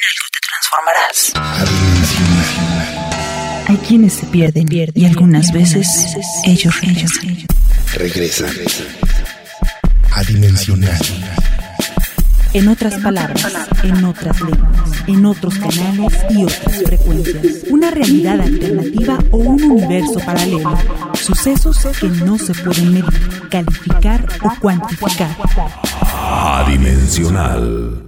algo te transformarás. Hay quienes se pierden y algunas veces ellos regresan. Regresa. Adimensional. En otras palabras, en otras lenguas, en otros canales y otras frecuencias. Una realidad alternativa o un universo paralelo. Sucesos que no se pueden medir, calificar o cuantificar. Adimensional.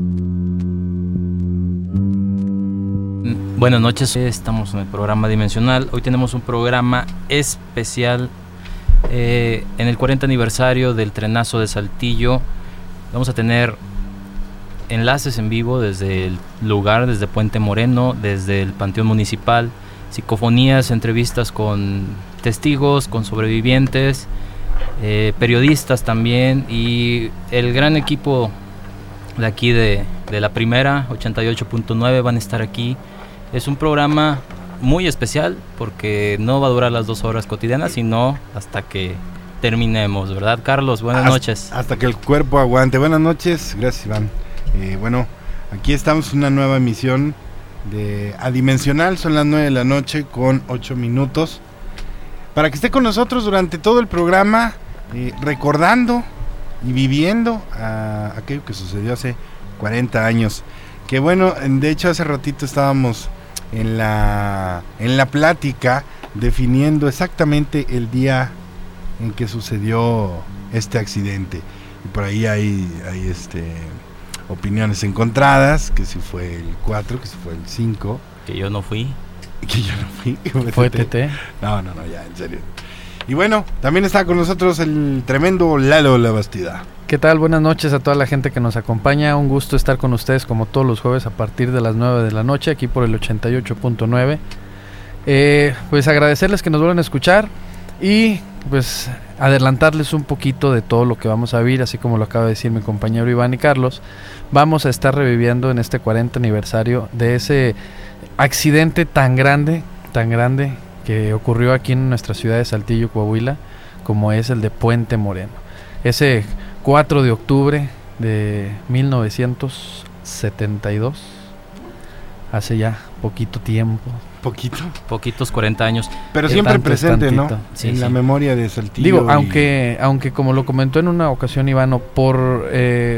Buenas noches, estamos en el programa Dimensional. Hoy tenemos un programa especial en el 40 aniversario del trenazo de Saltillo. Vamos a tener enlaces en vivo desde el lugar, desde Puente Moreno, desde el Panteón Municipal, psicofonías, entrevistas con testigos, con sobrevivientes, periodistas también, y el gran equipo de aquí de la primera 88.9 van a estar aquí. Es un programa muy especial porque no va a durar las 2 horas cotidianas, sino hasta que terminemos, ¿verdad, Carlos? Buenas noches. Hasta que el cuerpo aguante. Buenas noches, gracias, Iván. Bueno, aquí estamos en una nueva emisión de Adimensional. Son las 9 de la noche con 8 minutos. Para que esté con nosotros durante todo el programa, recordando y viviendo aquello que sucedió hace 40 años. Que bueno, de hecho hace ratito estábamos en la plática definiendo exactamente el día en que sucedió este accidente, y por ahí hay opiniones encontradas, que si fue el 4, que si fue el 5, que yo no fui, ¿Fue TT? No, ya, en serio. Y bueno, también está con nosotros el tremendo Lalo Labastida. ¿Qué tal? Buenas noches a toda la gente que nos acompaña. Un gusto estar con ustedes como todos los jueves a partir de las 9 de la noche, aquí por el 88.9. Pues agradecerles que nos vuelvan a escuchar y pues adelantarles un poquito de todo lo que vamos a vivir, así como lo acaba de decir mi compañero Iván y Carlos. Vamos a estar reviviendo en este 40 aniversario de ese accidente tan grande que ocurrió aquí en nuestra ciudad de Saltillo, Coahuila, como es el de Puente Moreno. Ese 4 de octubre de 1972, hace ya poquito tiempo. Poquitos 40 años. Pero siempre presente, ¿no? Sí, en la memoria de Saltillo. Digo, aunque como lo comentó en una ocasión Ivano, por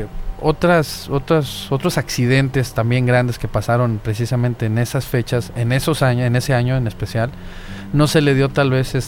otros accidentes también grandes que pasaron precisamente en esas fechas, en esos años, en ese año en especial, no se le dio tal vez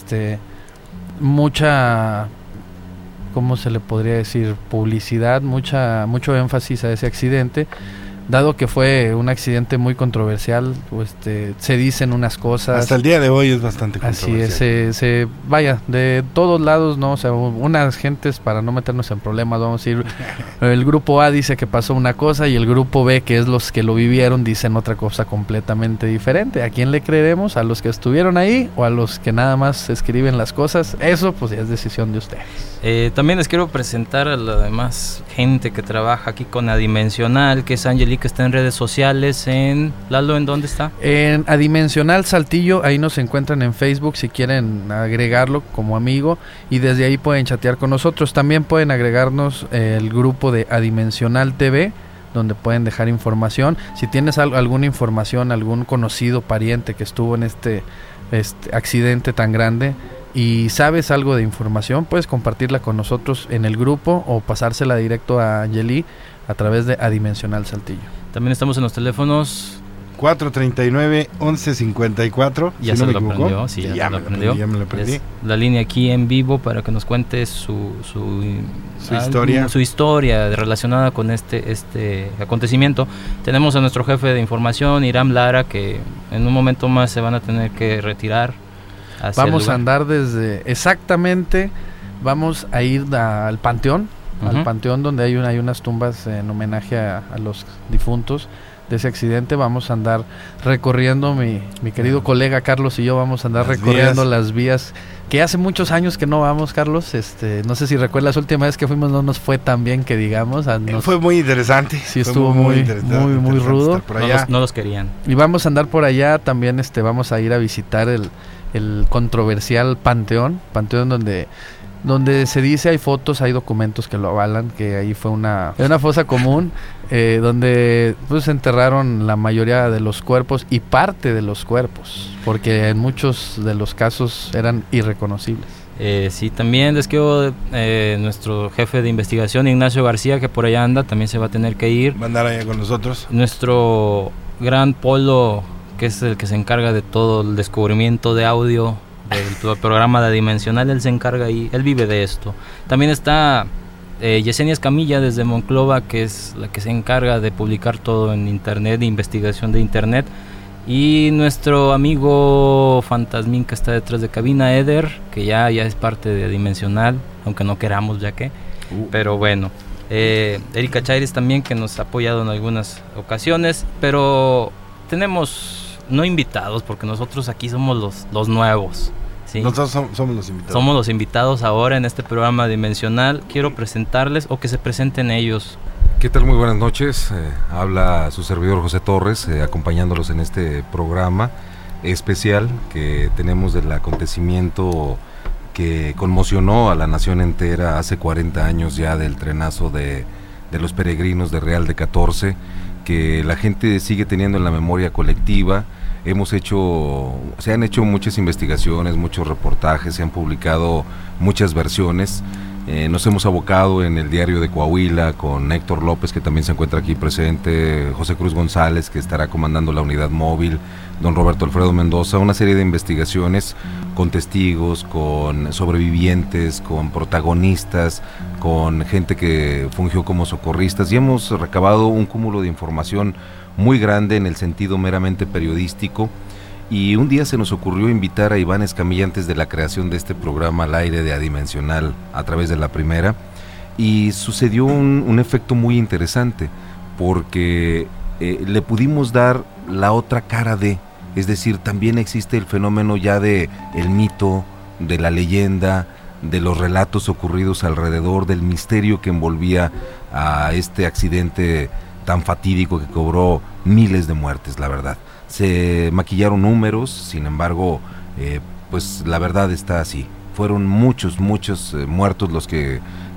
mucha, ¿cómo se le podría decir? Publicidad, mucho énfasis a ese accidente, dado que fue un accidente muy controversial. Se dicen unas cosas. Hasta el día de hoy es bastante controversial. Así es, vaya, de todos lados, ¿no? O sea, unas gentes, para no meternos en problemas, vamos a ir, el grupo A dice que pasó una cosa y el grupo B, que es los que lo vivieron, dicen otra cosa completamente diferente. ¿A quién le creeremos? ¿A los que estuvieron ahí o a los que nada más escriben las cosas? Eso pues ya es decisión de ustedes. También les quiero presentar a la demás gente que trabaja aquí con Adimensional, que es Angeli, que está en redes sociales. Lalo, ¿en dónde está? En Adimensional Saltillo, ahí nos encuentran en Facebook si quieren agregarlo como amigo, y desde ahí pueden chatear con nosotros. También pueden agregarnos el grupo de Adimensional TV, donde pueden dejar información. Si tienes alguna información, algún conocido, pariente que estuvo en este accidente tan grande y sabes algo de información, puedes compartirla con nosotros en el grupo o pasársela directo a Angeli a través de Adimensional Saltillo. También estamos en los teléfonos 439-1154. Ya se lo aprendió, sí, ya me lo aprendí. Es la línea aquí en vivo para que nos cuente su historia relacionada con este acontecimiento. Tenemos a nuestro jefe de información, Iram Lara, que en un momento más se van a tener que retirar. Vamos a andar vamos a ir al panteón, al panteón donde hay unas tumbas en homenaje a los difuntos de ese accidente. Vamos a andar recorriendo, mi querido colega Carlos y yo vamos a andar recorriendo las vías que hace muchos años que no vamos, Carlos. No sé si recuerdas, la última vez que fuimos no nos fue tan bien que digamos. Fue muy interesante. Sí, estuvo muy rudo. Por allá. No los querían. Y vamos a andar por allá también. Vamos a ir a visitar el controversial panteón donde donde se dice, hay fotos, hay documentos que lo avalan, que ahí fue una fosa común, donde pues enterraron la mayoría de los cuerpos y parte de los cuerpos, porque en muchos de los casos eran irreconocibles. Sí, también les quiero nuestro jefe de investigación, Ignacio García, que por allá anda, también se va a tener que ir. Va a andar allá con nosotros. Nuestro gran Polo, que es el que se encarga de todo el descubrimiento de audio del programa de Adimensional, él se encarga y él vive de esto. También está Yesenia Escamilla desde Monclova, que es la que se encarga de publicar todo en internet, de investigación de internet. Y nuestro amigo Fantasmín, que está detrás de cabina, Eder, que ya es parte de Dimensional, aunque no queramos ya que. Pero bueno, Erika Chaires también, que nos ha apoyado en algunas ocasiones. Pero tenemos no invitados, porque nosotros aquí somos los nuevos, ¿sí? Nosotros somos los invitados. Somos los invitados ahora en este programa Dimensional. Quiero presentarles o que se presenten ellos. ¿Qué tal? Muy buenas noches. Habla su servidor José Torres, acompañándolos en este programa especial que tenemos del acontecimiento que conmocionó a la nación entera hace 40 años ya del trenazo de los peregrinos de Real de 14, que la gente sigue teniendo en la memoria colectiva. Se han hecho muchas investigaciones, muchos reportajes, se han publicado muchas versiones. Nos hemos abocado en el diario de Coahuila con Héctor López, que también se encuentra aquí presente, José Cruz González, que estará comandando la unidad móvil, don Roberto Alfredo Mendoza, una serie de investigaciones con testigos, con sobrevivientes, con protagonistas, con gente que fungió como socorristas, y hemos recabado un cúmulo de información muy grande en el sentido meramente periodístico. Y un día se nos ocurrió invitar a Iván Escamilla antes de la creación de este programa al aire de Adimensional a través de La Primera, y sucedió un efecto muy interesante porque le pudimos dar la otra cara es decir, también existe el fenómeno ya de el mito, de la leyenda, de los relatos ocurridos alrededor, del misterio que envolvía a este accidente tan fatídico que cobró miles de muertes, la verdad. Se maquillaron números, sin embargo, pues la verdad está así. Fueron muchos muertos los que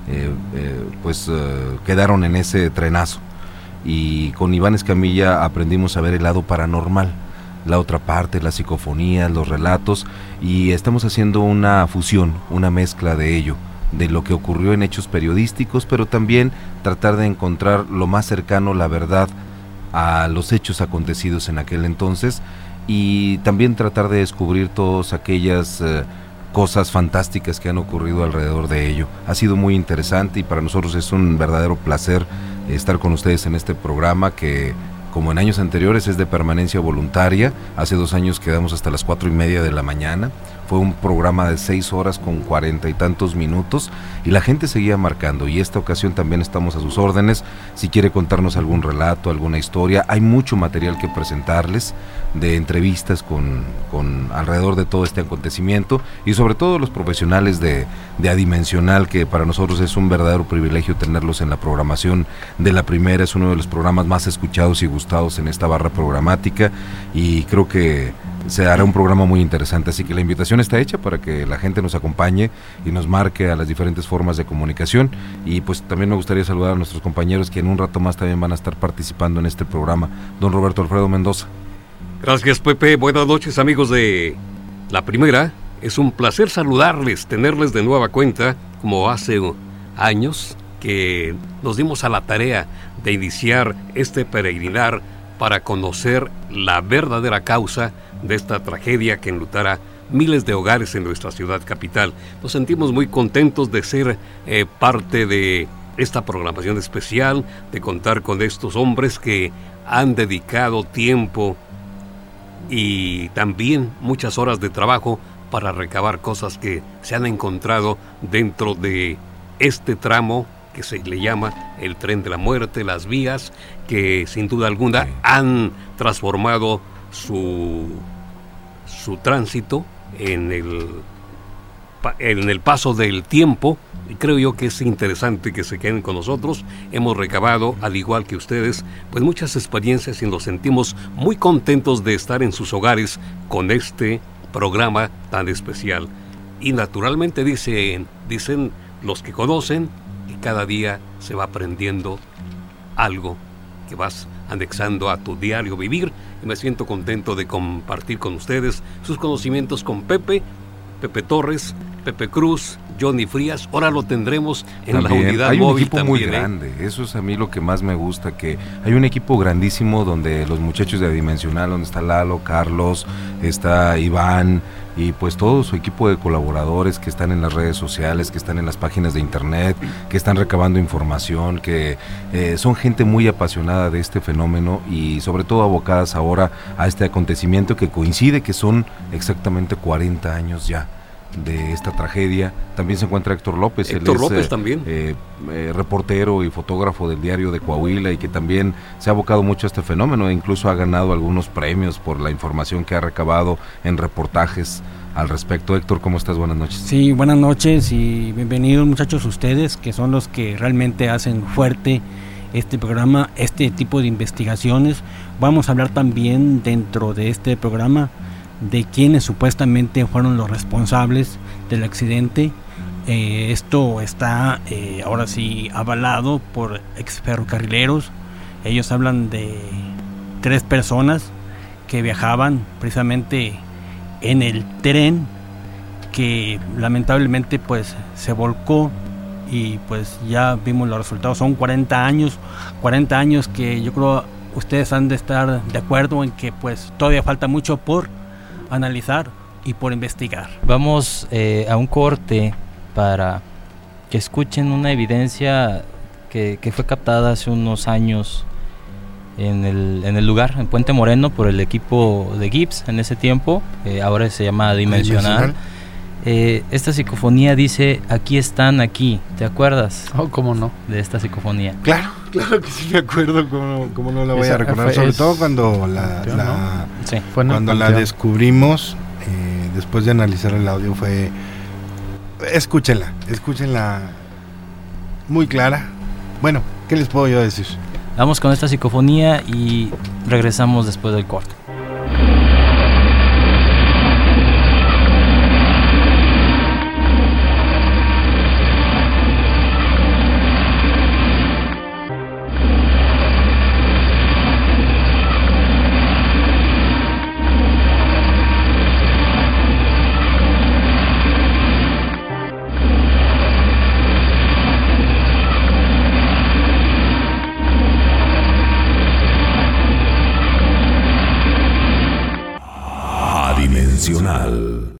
quedaron en ese trenazo. Y con Iván Escamilla aprendimos a ver el lado paranormal, la otra parte, las psicofonías, los relatos, y estamos haciendo una fusión, una mezcla de ello, de lo que ocurrió en hechos periodísticos, pero también tratar de encontrar lo más cercano, la verdad, a los hechos acontecidos en aquel entonces, y también tratar de descubrir todas aquellas cosas fantásticas que han ocurrido alrededor de ello. Ha sido muy interesante y para nosotros es un verdadero placer estar con ustedes en este programa que, como en años anteriores, es de permanencia voluntaria. Hace 2 años quedamos hasta las 4:30 de la mañana. Fue un programa de 6 horas con 40 y tantos minutos y la gente seguía marcando, y esta ocasión también estamos a sus órdenes. Si quiere contarnos algún relato, alguna historia, hay mucho material que presentarles, de entrevistas con alrededor de todo este acontecimiento, y sobre todo los profesionales de Adimensional, que para nosotros es un verdadero privilegio tenerlos en la programación de La Primera. Es uno de los programas más escuchados y gustados en esta barra programática, y creo que se hará un programa muy interesante, así que la invitación está hecha para que la gente nos acompañe y nos marque a las diferentes formas de comunicación. Y pues también me gustaría saludar a nuestros compañeros que en un rato más también van a estar participando en este programa. Don Roberto Alfredo Mendoza. Gracias, Pepe. Buenas noches, amigos de La Primera. Es un placer saludarles, tenerles de nueva cuenta, como hace años que nos dimos a la tarea de iniciar este peregrinar para conocer la verdadera causa de esta tragedia que enlutara miles de hogares en nuestra ciudad capital. Nos sentimos muy contentos de ser parte de esta programación especial, de contar con estos hombres que han dedicado tiempo y también muchas horas de trabajo para recabar cosas que se han encontrado dentro de este tramo que se le llama el Tren de la Muerte, las vías que sin duda alguna han transformado su tránsito en el paso del tiempo, y creo yo que es interesante que se queden con nosotros. Hemos recabado, al igual que ustedes, pues muchas experiencias y nos sentimos muy contentos de estar en sus hogares con este programa tan especial. Y naturalmente dicen los que conocen que cada día se va aprendiendo algo que vas anexando a tu diario vivir, y me siento contento de compartir con ustedes sus conocimientos con Pepe Torres, Pepe Cruz, Johnny Frías. Ahora lo tendremos en También la unidad hay móvil. un equipo también, muy grande, eso es a mí lo que más me gusta, que hay un equipo grandísimo donde los muchachos de Adimensional, donde está Lalo, Carlos, está Iván, y pues todo su equipo de colaboradores que están en las redes sociales, que están en las páginas de internet, que están recabando información, que son gente muy apasionada de este fenómeno y sobre todo abocadas ahora a este acontecimiento que coincide que son exactamente 40 años ya de esta tragedia. También se encuentra Héctor López, Héctor López también. Reportero y fotógrafo del diario de Coahuila, y que también se ha abocado mucho a este fenómeno e incluso ha ganado algunos premios por la información que ha recabado en reportajes al respecto. Héctor, ¿cómo estás? Buenas noches. Sí, buenas noches y bienvenidos muchachos ustedes, que son los que realmente hacen fuerte este programa, este tipo de investigaciones. Vamos a hablar también dentro de este programa de quienes supuestamente fueron los responsables del accidente. Esto está ahora sí avalado por ex ferrocarrileros. Ellos hablan de 3 personas que viajaban precisamente en el tren que lamentablemente pues se volcó, y pues ya vimos los resultados. Son 40 años que yo creo ustedes han de estar de acuerdo en que pues todavía falta mucho por analizar y por investigar. Vamos a un corte para que escuchen una evidencia que fue captada hace unos años en el lugar, en Puente Moreno, por el equipo de Gibbs en ese tiempo. Ahora se llama Dimensional. Esta psicofonía dice: aquí están, aquí. ¿Te acuerdas? Oh, ¿cómo no? De esta psicofonía. Claro que sí me acuerdo, cómo no la voy a recordar, sobre todo cuando Sí. cuando la descubrimos, después de analizar el audio, fue... Escúchenla muy clara. Bueno, ¿qué les puedo yo decir? Vamos con esta psicofonía y regresamos después del corte.